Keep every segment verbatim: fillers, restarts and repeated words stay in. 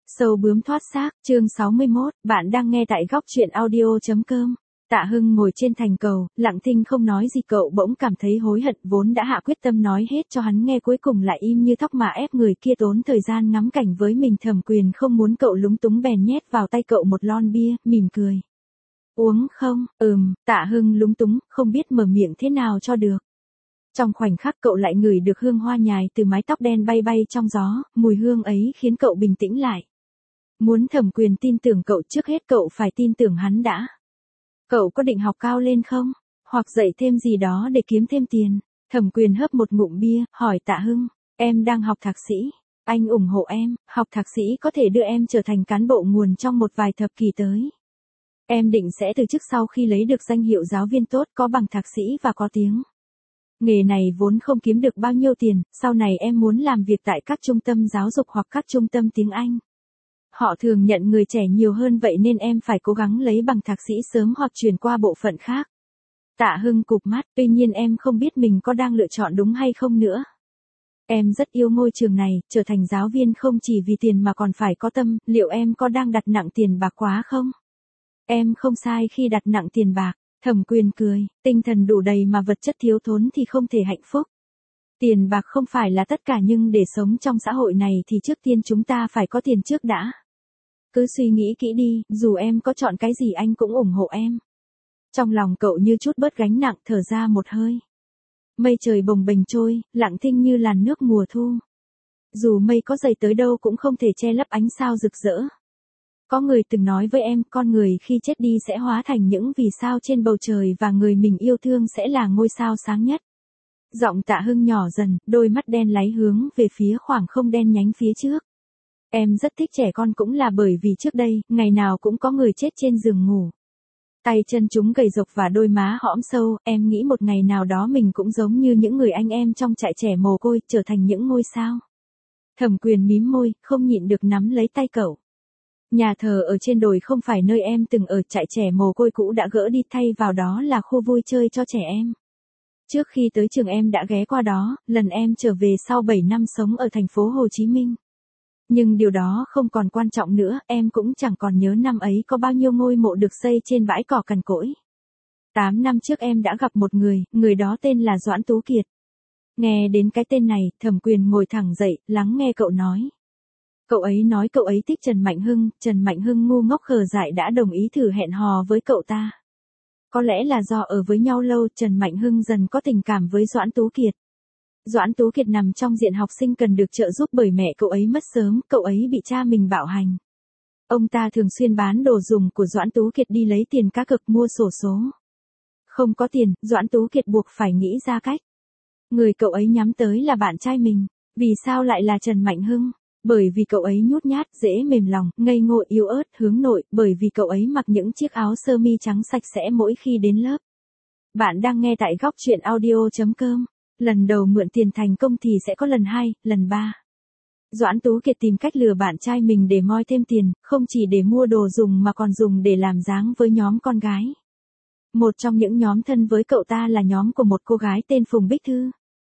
Sâu bướm thoát xác, chương sáu mươi mốt, bạn đang nghe tại góc truyện audio.com. Tạ Hưng ngồi trên thành cầu, lặng thinh không nói gì, cậu bỗng cảm thấy hối hận, vốn đã hạ quyết tâm nói hết cho hắn nghe, cuối cùng lại im như thóc mà ép người kia tốn thời gian ngắm cảnh với mình. Thẩm Quyền không muốn cậu lúng túng bèn nhét vào tay cậu một lon bia, mỉm cười. Uống không? Ừm, Tạ Hưng lúng túng, không biết mở miệng thế nào cho được. Trong khoảnh khắc cậu lại ngửi được hương hoa nhài từ mái tóc đen bay bay trong gió, mùi hương ấy khiến cậu bình tĩnh lại. Muốn Thẩm Quyền tin tưởng cậu, trước hết cậu phải tin tưởng hắn đã. Cậu có định học cao lên không? Hoặc dạy thêm gì đó để kiếm thêm tiền? Thẩm Quyền hớp một ngụm bia, hỏi Tạ Hưng, em đang học thạc sĩ. Anh ủng hộ em, học thạc sĩ có thể đưa em trở thành cán bộ nguồn trong một vài thập kỷ tới. Em định sẽ từ chức sau khi lấy được danh hiệu giáo viên tốt, có bằng thạc sĩ và có tiếng. Nghề này vốn không kiếm được bao nhiêu tiền, sau này em muốn làm việc tại các trung tâm giáo dục hoặc các trung tâm tiếng Anh. Họ thường nhận người trẻ nhiều hơn, vậy nên em phải cố gắng lấy bằng thạc sĩ sớm hoặc chuyển qua bộ phận khác. Tạ Hưng cụp mắt, tuy nhiên em không biết mình có đang lựa chọn đúng hay không nữa. Em rất yêu ngôi trường này, trở thành giáo viên không chỉ vì tiền mà còn phải có tâm, liệu em có đang đặt nặng tiền bạc quá không? Em không sai khi đặt nặng tiền bạc. Thẩm Quyền cười, tinh thần đủ đầy mà vật chất thiếu thốn thì không thể hạnh phúc. Tiền bạc không phải là tất cả, nhưng để sống trong xã hội này thì trước tiên chúng ta phải có tiền trước đã. Cứ suy nghĩ kỹ đi, dù em có chọn cái gì anh cũng ủng hộ em. Trong lòng cậu như chút bớt gánh nặng, thở ra một hơi. Mây trời bồng bềnh trôi, lặng thinh như làn nước mùa thu. Dù mây có dày tới đâu cũng không thể che lấp ánh sao rực rỡ. Có người từng nói với em, con người khi chết đi sẽ hóa thành những vì sao trên bầu trời và người mình yêu thương sẽ là ngôi sao sáng nhất. Giọng Tạ Hưng nhỏ dần, đôi mắt đen láy hướng về phía khoảng không đen nhánh phía trước. Em rất thích trẻ con cũng là bởi vì trước đây, ngày nào cũng có người chết trên giường ngủ. Tay chân chúng gầy rộc và đôi má hõm sâu, em nghĩ một ngày nào đó mình cũng giống như những người anh em trong trại trẻ mồ côi, trở thành những ngôi sao. Thẩm Quyền mím môi, không nhịn được nắm lấy tay cậu. Nhà thờ ở trên đồi không phải nơi em từng ở, trại trẻ mồ côi cũ đã gỡ đi, thay vào đó là khu vui chơi cho trẻ em. Trước khi tới trường em đã ghé qua đó, lần em trở về sau bảy năm sống ở thành phố Hồ Chí Minh. Nhưng điều đó không còn quan trọng nữa, em cũng chẳng còn nhớ năm ấy có bao nhiêu ngôi mộ được xây trên bãi cỏ cằn cỗi. Tám năm trước em đã gặp một người, người đó tên là Doãn Tú Kiệt. Nghe đến cái tên này, Thẩm Quyền ngồi thẳng dậy, lắng nghe cậu nói. Cậu ấy nói cậu ấy thích Trần Mạnh Hưng, Trần Mạnh Hưng ngu ngốc khờ dại đã đồng ý thử hẹn hò với cậu ta. Có lẽ là do ở với nhau lâu, Trần Mạnh Hưng dần có tình cảm với Doãn Tú Kiệt. Doãn Tú Kiệt nằm trong diện học sinh cần được trợ giúp bởi mẹ cậu ấy mất sớm, cậu ấy bị cha mình bạo hành. Ông ta thường xuyên bán đồ dùng của Doãn Tú Kiệt đi lấy tiền cá cược mua xổ số. Không có tiền, Doãn Tú Kiệt buộc phải nghĩ ra cách. Người cậu ấy nhắm tới là bạn trai mình. Vì sao lại là Trần Mạnh Hưng? Bởi vì cậu ấy nhút nhát, dễ mềm lòng, ngây ngô, yếu ớt, hướng nội, bởi vì cậu ấy mặc những chiếc áo sơ mi trắng sạch sẽ mỗi khi đến lớp. Bạn đang nghe tại góc truyện audio.com. Lần đầu mượn tiền thành công thì sẽ có lần hai, lần ba. Doãn Tú Kiệt tìm cách lừa bạn trai mình để moi thêm tiền, không chỉ để mua đồ dùng mà còn dùng để làm dáng với nhóm con gái. Một trong những nhóm thân với cậu ta là nhóm của một cô gái tên Phùng Bích Thư.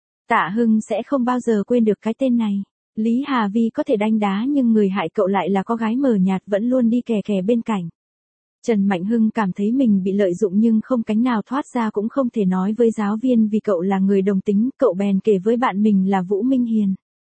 Tạ Hưng sẽ không bao giờ quên được cái tên này. Lý Hà Vi có thể đanh đá nhưng người hại cậu lại là có gái mờ nhạt vẫn luôn đi kè kè bên cạnh. Trần Mạnh Hưng cảm thấy mình bị lợi dụng nhưng không cánh nào thoát ra, cũng không thể nói với giáo viên vì cậu là người đồng tính, cậu bèn kể với bạn mình là Vũ Minh Hiền.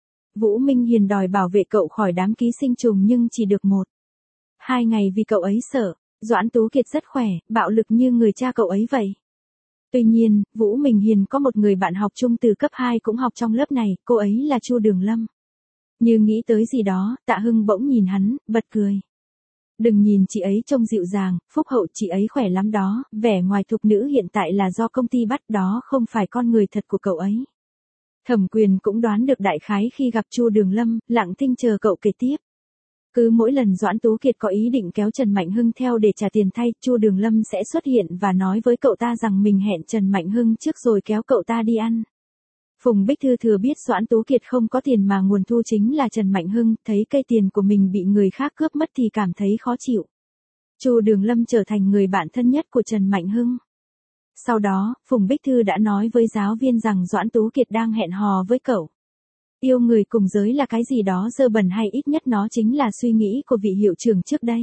Vũ Minh Hiền đòi bảo vệ cậu khỏi đám ký sinh trùng nhưng chỉ được một, hai ngày vì cậu ấy sợ. Doãn Tú Kiệt rất khỏe, bạo lực như người cha cậu ấy vậy. Tuy nhiên, Vũ Minh Hiền có một người bạn học chung từ cấp hai cũng học trong lớp này, cô ấy là Chu Đường Lâm. Như nghĩ tới gì đó, Tạ Hưng bỗng nhìn hắn, bật cười. Đừng nhìn chị ấy trông dịu dàng, phúc hậu, chị ấy khỏe lắm đó, vẻ ngoài thục nữ hiện tại là do công ty bắt, đó không phải con người thật của cậu ấy. Thẩm Quyền cũng đoán được đại khái khi gặp Chu Đường Lâm, lặng thinh chờ cậu kể tiếp. Cứ mỗi lần Doãn Tú Kiệt có ý định kéo Trần Mạnh Hưng theo để trả tiền thay, Chu Đường Lâm sẽ xuất hiện và nói với cậu ta rằng mình hẹn Trần Mạnh Hưng trước rồi kéo cậu ta đi ăn. Phùng Bích Thư thừa biết Doãn Tú Kiệt không có tiền mà nguồn thu chính là Trần Mạnh Hưng, thấy cây tiền của mình bị người khác cướp mất thì cảm thấy khó chịu. Chu Đường Lâm trở thành người bạn thân nhất của Trần Mạnh Hưng. Sau đó, Phùng Bích Thư đã nói với giáo viên rằng Doãn Tú Kiệt đang hẹn hò với cậu. Yêu người cùng giới là cái gì đó dơ bẩn hay ít nhất nó chính là suy nghĩ của vị hiệu trưởng trước đây.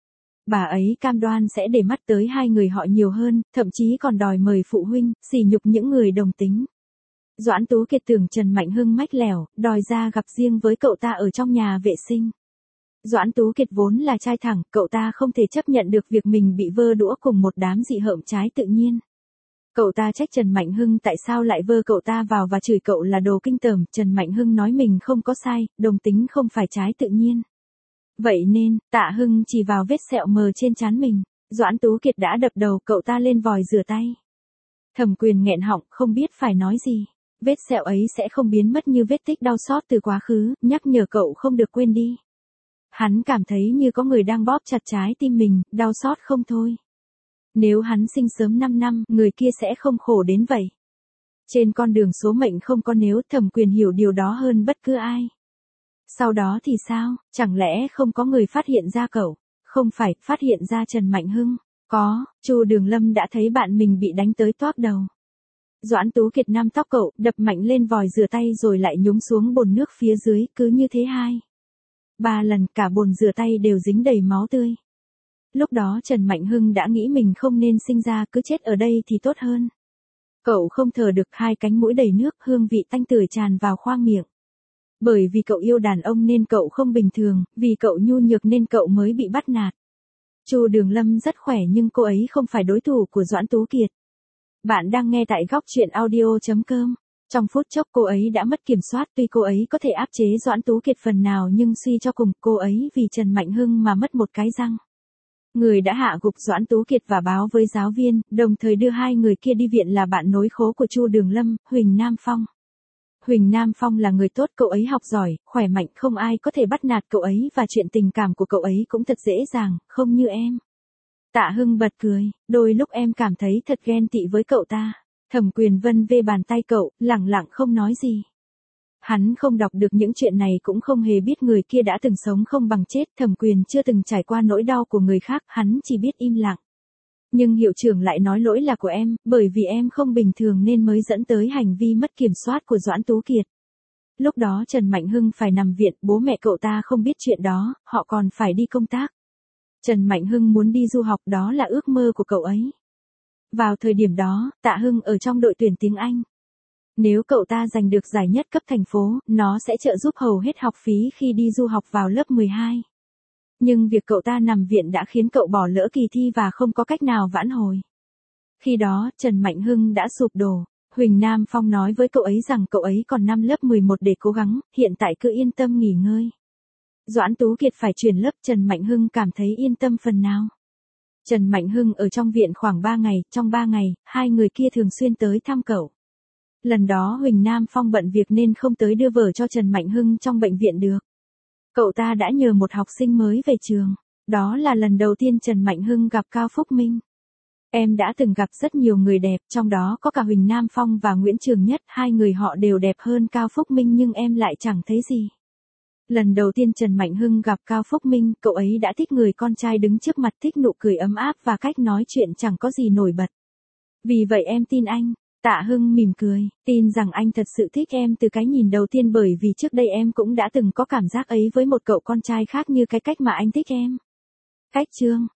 Bà ấy cam đoan sẽ để mắt tới hai người họ nhiều hơn, thậm chí còn đòi mời phụ huynh, sỉ nhục những người đồng tính. Doãn Tú Kiệt tưởng Trần Mạnh Hưng mách lẻo, đòi ra gặp riêng với cậu ta ở trong nhà vệ sinh. Doãn Tú Kiệt vốn là trai thẳng, cậu ta không thể chấp nhận được việc mình bị vơ đũa cùng một đám dị hợm trái tự nhiên. Cậu ta trách Trần Mạnh Hưng tại sao lại vơ cậu ta vào và chửi cậu là đồ kinh tởm. Trần Mạnh Hưng nói mình không có sai, đồng tính không phải trái tự nhiên. Vậy nên, Tạ Hưng chỉ vào vết sẹo mờ trên trán mình. Doãn Tú Kiệt đã đập đầu cậu ta lên vòi rửa tay. Thẩm Quyền nghẹn họng, không biết phải nói gì. Vết sẹo ấy sẽ không biến mất như vết tích đau xót từ quá khứ, nhắc nhở cậu không được quên đi. Hắn cảm thấy như có người đang bóp chặt trái tim mình, đau xót không thôi. Nếu hắn sinh sớm năm năm, người kia sẽ không khổ đến vậy. Trên con đường số mệnh không có nếu, Thẩm Quyền hiểu điều đó hơn bất cứ ai. Sau đó thì sao, chẳng lẽ không có người phát hiện ra cậu? Không phải, phát hiện ra Trần Mạnh Hưng. Có, Chu Đường Lâm đã thấy bạn mình bị đánh tới toác đầu. Doãn Tú Kiệt nắm tóc cậu, đập mạnh lên vòi rửa tay rồi lại nhúng xuống bồn nước phía dưới, cứ như thế hai. Ba lần cả bồn rửa tay đều dính đầy máu tươi. Lúc đó Trần Mạnh Hưng đã nghĩ mình không nên sinh ra, cứ chết ở đây thì tốt hơn. Cậu không thở được, hai cánh mũi đầy nước, hương vị tanh tưởi tràn vào khoang miệng. Bởi vì cậu yêu đàn ông nên cậu không bình thường, vì cậu nhu nhược nên cậu mới bị bắt nạt. Chu Đường Lâm rất khỏe nhưng cô ấy không phải đối thủ của Doãn Tú Kiệt. Bạn đang nghe tại góc truyện audio chấm com. Trong phút chốc cô ấy đã mất kiểm soát, tuy cô ấy có thể áp chế Doãn Tú Kiệt phần nào nhưng suy cho cùng cô ấy vì Trần Mạnh Hưng mà mất một cái răng. Người đã hạ gục Doãn Tú Kiệt và báo với giáo viên, đồng thời đưa hai người kia đi viện là bạn nối khố của Chu Đường Lâm, Huỳnh Nam Phong. Huỳnh Nam Phong là người tốt, cậu ấy học giỏi, khỏe mạnh, không ai có thể bắt nạt cậu ấy và chuyện tình cảm của cậu ấy cũng thật dễ dàng, không như em. Tạ Hưng bật cười, đôi lúc em cảm thấy thật ghen tị với cậu ta. Thẩm Quyền vân vê bàn tay cậu, lẳng lặng không nói gì. Hắn không đọc được những chuyện này cũng không hề biết người kia đã từng sống không bằng chết. Thẩm Quyền chưa từng trải qua nỗi đau của người khác, hắn chỉ biết im lặng. Nhưng hiệu trưởng lại nói lỗi là của em, bởi vì em không bình thường nên mới dẫn tới hành vi mất kiểm soát của Doãn Tú Kiệt. Lúc đó Trần Mạnh Hưng phải nằm viện, bố mẹ cậu ta không biết chuyện đó, họ còn phải đi công tác. Trần Mạnh Hưng muốn đi du học, đó là ước mơ của cậu ấy. Vào thời điểm đó, Tạ Hưng ở trong đội tuyển tiếng Anh. Nếu cậu ta giành được giải nhất cấp thành phố, nó sẽ trợ giúp hầu hết học phí khi đi du học vào lớp mười hai. Nhưng việc cậu ta nằm viện đã khiến cậu bỏ lỡ kỳ thi và không có cách nào vãn hồi. Khi đó, Trần Mạnh Hưng đã sụp đổ. Huỳnh Nam Phong nói với cậu ấy rằng cậu ấy còn năm lớp mười một để cố gắng, hiện tại cứ yên tâm nghỉ ngơi. Doãn Tú Kiệt phải chuyển lớp, Trần Mạnh Hưng cảm thấy yên tâm phần nào. Trần Mạnh Hưng ở trong viện khoảng ba ngày, trong ba ngày, hai người kia thường xuyên tới thăm cậu. Lần đó Huỳnh Nam Phong bận việc nên không tới đưa vở cho Trần Mạnh Hưng trong bệnh viện được. Cậu ta đã nhờ một học sinh mới về trường. Đó là lần đầu tiên Trần Mạnh Hưng gặp Cao Phúc Minh. Em đã từng gặp rất nhiều người đẹp, trong đó có cả Huỳnh Nam Phong và Nguyễn Trường Nhất, hai người họ đều đẹp hơn Cao Phúc Minh nhưng em lại chẳng thấy gì. Lần đầu tiên Trần Mạnh Hưng gặp Cao Phúc Minh, cậu ấy đã thích người con trai đứng trước mặt, thích nụ cười ấm áp và cách nói chuyện chẳng có gì nổi bật. Vì vậy em tin anh. Tạ Hưng mỉm cười, tin rằng anh thật sự thích em từ cái nhìn đầu tiên bởi vì trước đây em cũng đã từng có cảm giác ấy với một cậu con trai khác như cái cách mà anh thích em. Cách chương